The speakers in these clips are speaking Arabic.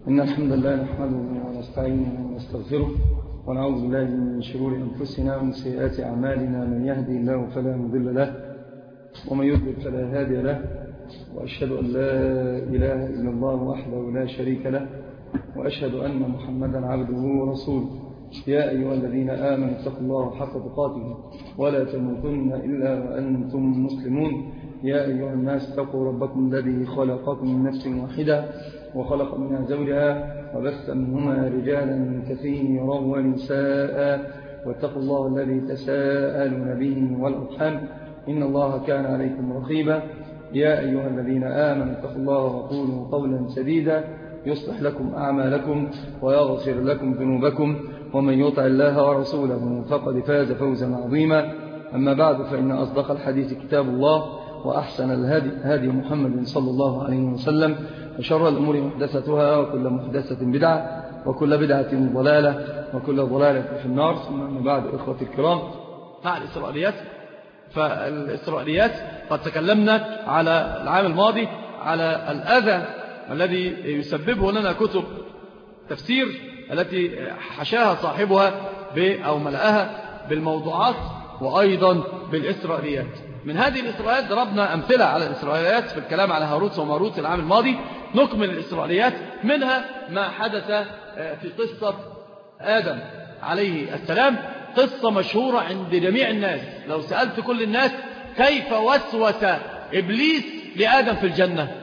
إن الحمد لله نحمده ونستعينه ونستغفره ونعوذ بالله من شرور أنفسنا ومن سيئات أعمالنا. من يهدي الله فلا مضل له ومن يضلل فلا هادي له، وأشهد أن لا إله إلا الله وحده لا شريك له، وأشهد أن محمدا عبده ورسوله. يا أيها الذين آمنوا اتقوا الله حق تقاته ولا تموتن إلا وأنتم مسلمون. يا أيها الناس اتقوا ربكم الذي خلقكم من نفس واحدة وخلق منها زوجها وبث منهما رجالا كثيرا ونساء، واتقوا الله الذي تساءلون به والأرحام إن الله كان عليكم رقيبا. يا أيها الذين آمنوا اتقوا الله وقولوا قولا سديدا يصلح لكم أعمالكم ويغفر لكم ذنوبكم، ومن يطع الله ورسوله فقد فاز فوزا عظيما. أما بعد، فإن أصدق الحديث كتاب الله، وأحسن الهدي هدي محمد صلى الله عليه وسلم، وشر الأمور محدثتها، وكل محدثة بدعة، وكل بدعة ضلالة، وكل ضلالة في النار. ثم بعد، إخوتي الكرام، مع الإسرائيليات. فالإسرائيليات قد تكلمنا على العام الماضي على الأذى الذي يسببه لنا كتب تفسير التي حشاها صاحبها أو ملأها بالموضوعات وأيضا بالإسرائيليات. من هذه الإسرائيليات ضربنا أمثلة على الإسرائيليات في الكلام على هاروت وماروت العام الماضي. نكمل الإسرائيليات، منها ما حدث في قصة آدم عليه السلام، قصة مشهورة عند جميع الناس. لو سألت كل الناس كيف وسوس إبليس لآدم في الجنة،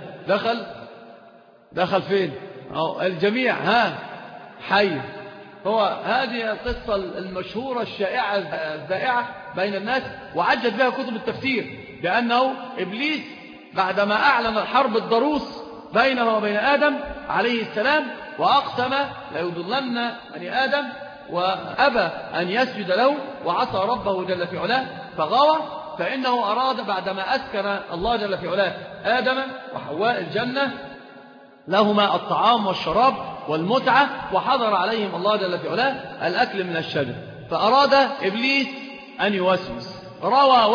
دخل فين؟ الجميع حي. هو هذه القصة المشهورة الشائعة الذائعة بين الناس، وعجت بها كتب التفسير بأنه إبليس بعدما أعلن الحرب الضروس بينه وبين آدم عليه السلام وأقسم ليضلن بني آدم، وأبى أن يسجد له وعصى ربه جل في علاه فغوى، فإنه أراد بعدما أسكن الله جل في علاه آدم وحواء الجنة لهما الطعام والشراب والمتعة، وحضر عليهم الله جل في علاه الأكل من الشجر، فأراد إبليس أن يوسوس. روى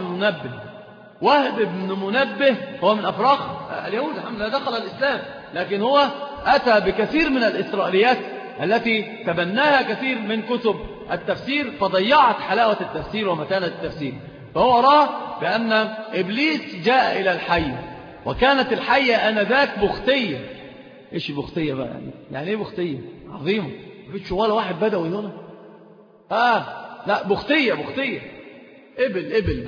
وهب بن منبه هو من أفراخ اليهود، الحمد لله دخل الإسلام، لكن هو أتى بكثير من الإسرائيليات التي تبناها كثير من كتب التفسير، فضيعت حلاوة التفسير ومتانة التفسير. فهو رأى بأن إبليس جاء إلى الحية، وكانت الحية آنذاك بختية. إيش بختية بقى؟ يعني إيه بختية؟ عظيمة، مفيش ولا واحد بدوي هنا. لا، بختية إبل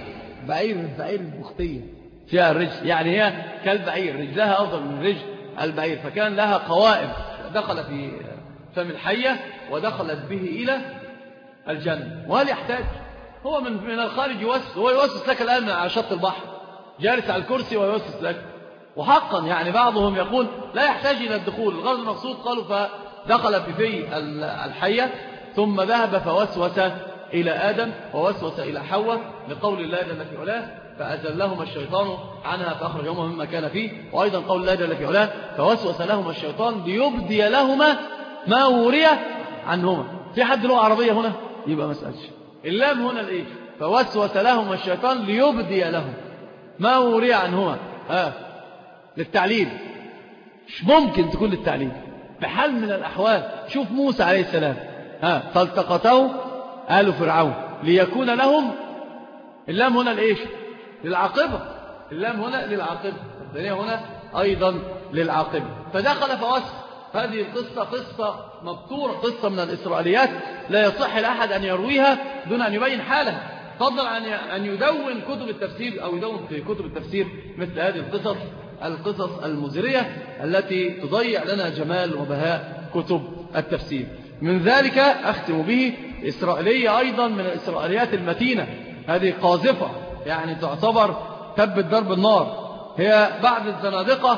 بعير بختية فيها الرجل، يعني هي كالبعير، رجلها أفضل من رجل البعير، فكان لها قوائم. دخل في فم الحية ودخلت به إلى الجنة. وهل يحتاج؟ هو من الخارج هو يوسوس لك الآن من على شط البحر، جالس على الكرسي ويوسوس لك. وحقا يعني بعضهم يقول لا يحتاج إلى الدخول، الغرض المقصود قالوا فدخل في الحية ثم ذهب فوسوس إلى آدم ووسوس إلى حواء، لقول الله جل في علاه فأزلهما الشيطان عنها فأخرجهما مما كان فيه. وأيضا قول الله جل في علاه فوسوس لهما الشيطان ليبدي لهما ما وري عنهما. في حد له عربية هنا؟ يبقى ما اسألش. اللام هنا الإيه؟ فوسوس لهما الشيطان ليبدي لهم ما وري عنهما، للتعليل. مش ممكن تكون للتعليل بحال من الأحوال. شوف موسى عليه السلام، فالتقطه آل فرعون ليكون لهم. اللام هنا لإيش؟ للعاقبة. اللام هنا للعاقبة، الثانية هنا أيضا للعاقبة. فدخل فوسوس. هذه القصة قصة مبتورة، قصة من الإسرائيليات لا يصح لأحد أن يرويها دون أن يبين حالها، فضل أن يدون كتب التفسير أو يدون في كتب التفسير مثل هذه القصص المزرية التي تضيع لنا جمال وبهاء كتب التفسير. من ذلك أختم به إسرائيلية أيضا من الإسرائيليات المتينة، هذه قاذفة، يعني تعتبر تبت درب النار. هي بعد الزنادقة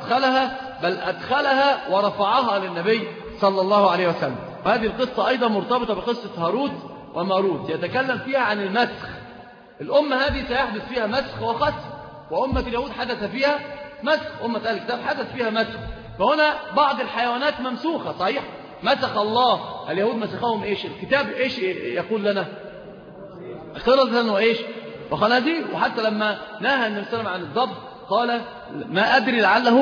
أدخلها ورفعها للنبي صلى الله عليه وسلم. وهذه القصة أيضا مرتبطة بقصة هاروت وماروت، يتكلم فيها عن المسخ. الأمة هذه سيحدث فيها مسخ وخسف، وأمة اليهود حدث فيها مسخ، أمة أهل الكتاب حدث فيها مسخ. فهنا بعض الحيوانات ممسوخة صحيح، مسخ الله اليهود، مسخهم إيش؟ الكتاب إيش يقول لنا؟ خرزا وإيش؟ وخنازير. وحتى لما نهى النبي صلى الله عليه وسلم عن الضب قال ما أدري لعله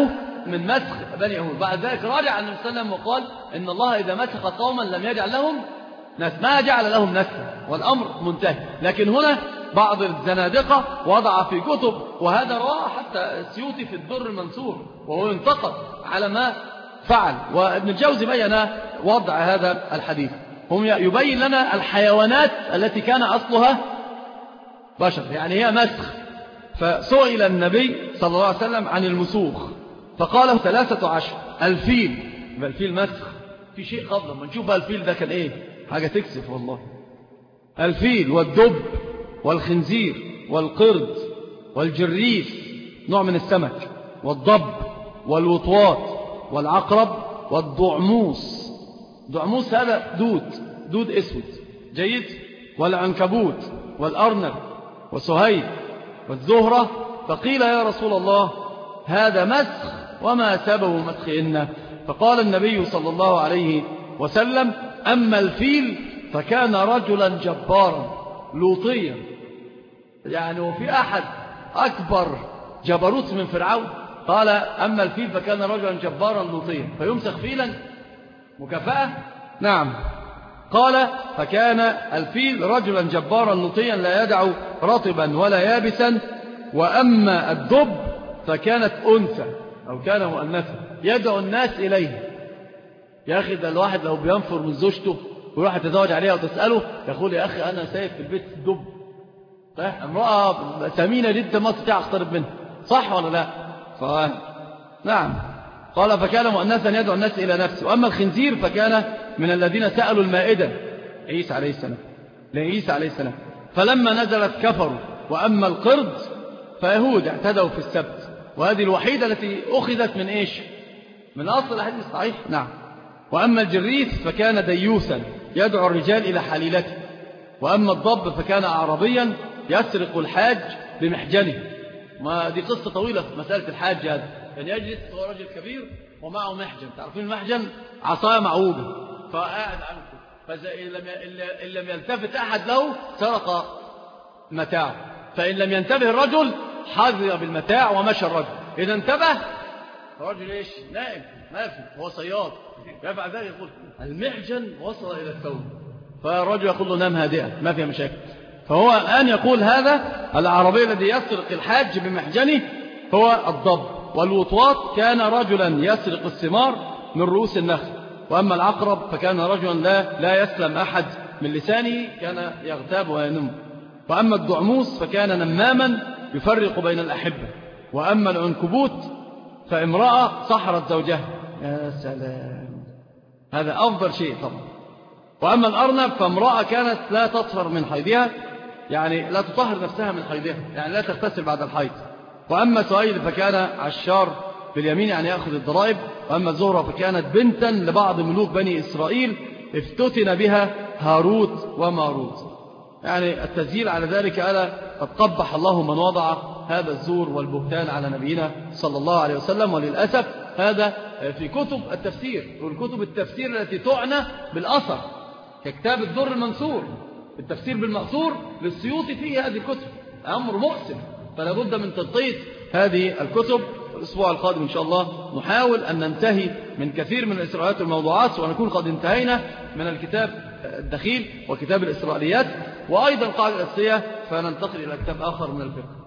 من مسخ بني يهود. بعد ذلك راجع عن النبي صلى الله عليه وسلم وقال إن الله إذا مسخ قوما لم يجعل لهم نسخ، ما جعل لهم نسخ، والأمر منتهي. لكن هنا بعض الزنادقة وضع في كتب، وهذا رواه حتى السيوطي في الدر المنثور وهو ينتقد على ما فعل، وابن الجوزي بين وضع هذا الحديث. هم يبين لنا الحيوانات التي كان أصلها بشر، يعني هي مسخ. فسئل النبي صلى الله عليه وسلم عن المسوخ فقال 13. الفيل، يبقى الفيل مسخ. في شيء قبل ما نشوف الفيل ده كان ايه، حاجة تكسف والله. الفيل والدب والخنزير والقرد والجريس نوع من السمك، والضب والوطواط والعقرب والضعموس. ضعموس هذا دود اسود جيد، والعنكبوت والأرنب وسهيل والزهرة. فقيل يا رسول الله هذا مسخ وما سبب مسخهن؟ فقال النبي صلى الله عليه وسلم أما الفيل فكان رجلا جبارا لوطيا. يعني وفي أحد أكبر جبروت من فرعون؟ قال أما الفيل فكان رجلا جبارا لوطيا، فيمسخ فيلا مكافأة؟ نعم. قال فكان الفيل رجلا جبارا لوطيا لا يدع رطبا ولا يابسا. وأما الدب فكانت أنثى أو كان مؤنثا يدعو الناس إليه. يا أخي ده الواحد لو بينفر من زوجته ويروح يتزوج عليها وتسأله يقول يا أخي أنا سايب في البيت الدب، امرأة ثمينة جدا ما تستطيع أقترب منها، صح ولا لا؟ نعم. قال فكان مؤنثا يدعو الناس إلى نفسه. وأما الخنزير فكان من الذين سألوا المائدة عيسى عليه السلام فلما نزلت كفروا. وأما القرد فيهود اعتدوا في السبت، وهذه الوحيدة التي أخذت من إيش؟ من أصل الحديث الصحيح. نعم. وأما الجريث فكان ديوثا يدعو الرجال إلى حليلته. وأما الضب فكان أعرابيا يسرق الحاج بمحجنه. ما دي قصة طويلة في مسألة الحاج هذا. كان يجلس هو رجل كبير ومعه محجن، تعرفين المحجن عصاية معوجة، فقاعد عنكم، فإن لم يلتفت أحد له سرق متاعه، فإن لم ينتبه الرجل حظي بالمتاع ومشى الرجل. إذا انتبه الرجل إيش؟ نائم ما في، هو صياد يفعل ذلك، يقول المحجن وصل إلى الثوب، فالرجل يقول له نام هادئا ما فيها مشاكل. فهو الآن يقول هذا العربي الذي يسرق الحاج بمحجنه هو الضب. والوطواط كان رجلا يسرق الثمار من رؤوس النخل. وأما العقرب فكان رجلا لا يسلم أحد من لسانه، كان يغتاب وينم. وأما الضعموس فكان نماما يفرق بين الأحبة. وأما العنكبوت فامرأة سحرت زوجها. يا سلام، هذا أفضل شيء طبعا. وأما الأرنب فامرأة كانت لا تطهر من حيضها، يعني لا تطهر نفسها من حيضها، يعني لا تغتسل بعد الحيض. وأما سهيل فكان عشار باليمين، يعني يأخذ الضرائب. وأما الزهرة فكانت بنتا لبعض ملوك بني إسرائيل افتتن بها هاروت وماروت. يعني التسجيل على ذلك ألا قد قبح الله من وضع هذا الزور والبهتان على نبينا صلى الله عليه وسلم. وللأسف هذا في كتب التفسير، والكتب التفسير التي تعنى بالأثر ككتاب الدر المنثور، التفسير بالمأثور للسيوطي فيه هذه الكتب، أمر مؤسف. فلا بد من تغطية هذه الكتب. الأسبوع القادم إن شاء الله نحاول أن ننتهي من كثير من الإسرائيليات والموضوعات، ونكون قد انتهينا من الكتاب الدخيل وكتاب الإسرائيليات، وأيضا القاعدة الأساسية، فننتقل إلى كتاب آخر من الفقه.